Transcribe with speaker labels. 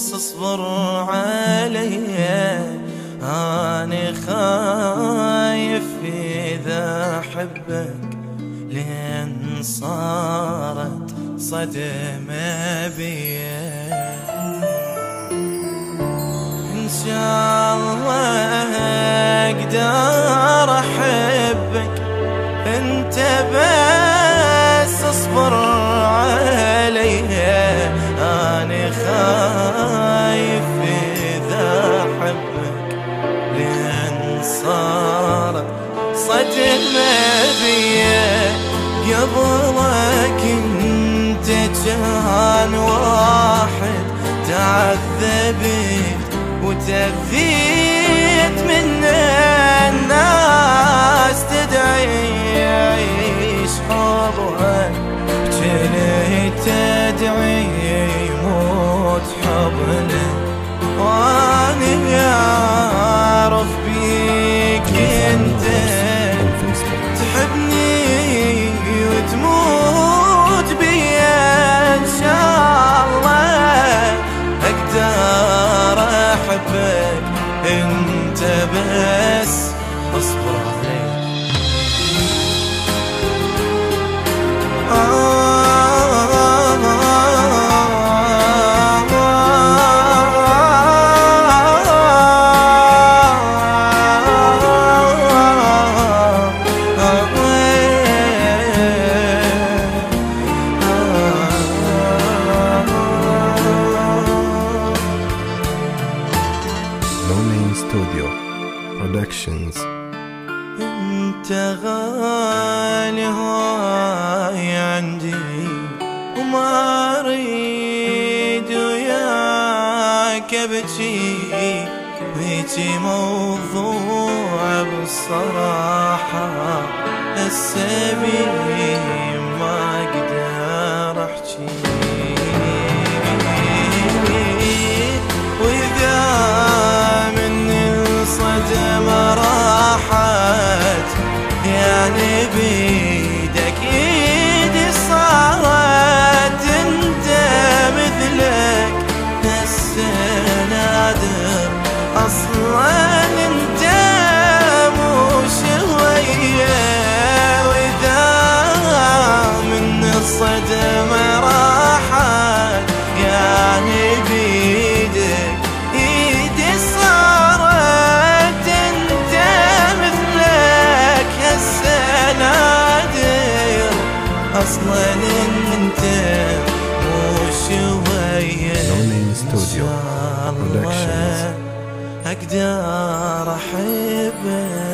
Speaker 1: بس اصبر علي، أنا خايف إذا أحبك لين صارت صدمة بيا. إن شاء الله أقدر أحبك أنت بس اصبر علي، أنا خايف إذا أحبك لين صارت صدمة بيا. قبلك انت كان واحد تعذبت وتأذيت من الناس تدعيش حبها، كنت تدعي يموت حبنا، وانا اعرف بيك انت تحبني وتموت بيا. ان شاء الله اقدر احبك انت بس اصبر علي.
Speaker 2: Studio Productions.
Speaker 1: انت غالي هواي عندي وما اريد وياك ابكي، بيجي موضوع بالصراحة السبي ما اقدر احكي. ما راحت يعني بيدك ايدي صارت، انت مثلك هسه نادر اصلا، انت مو شوية. واذا من الصدمة راحت يعني بيدك ايدي صارت، اصلا انت مو شوية.
Speaker 2: Studio Productions.
Speaker 1: اقدر احبك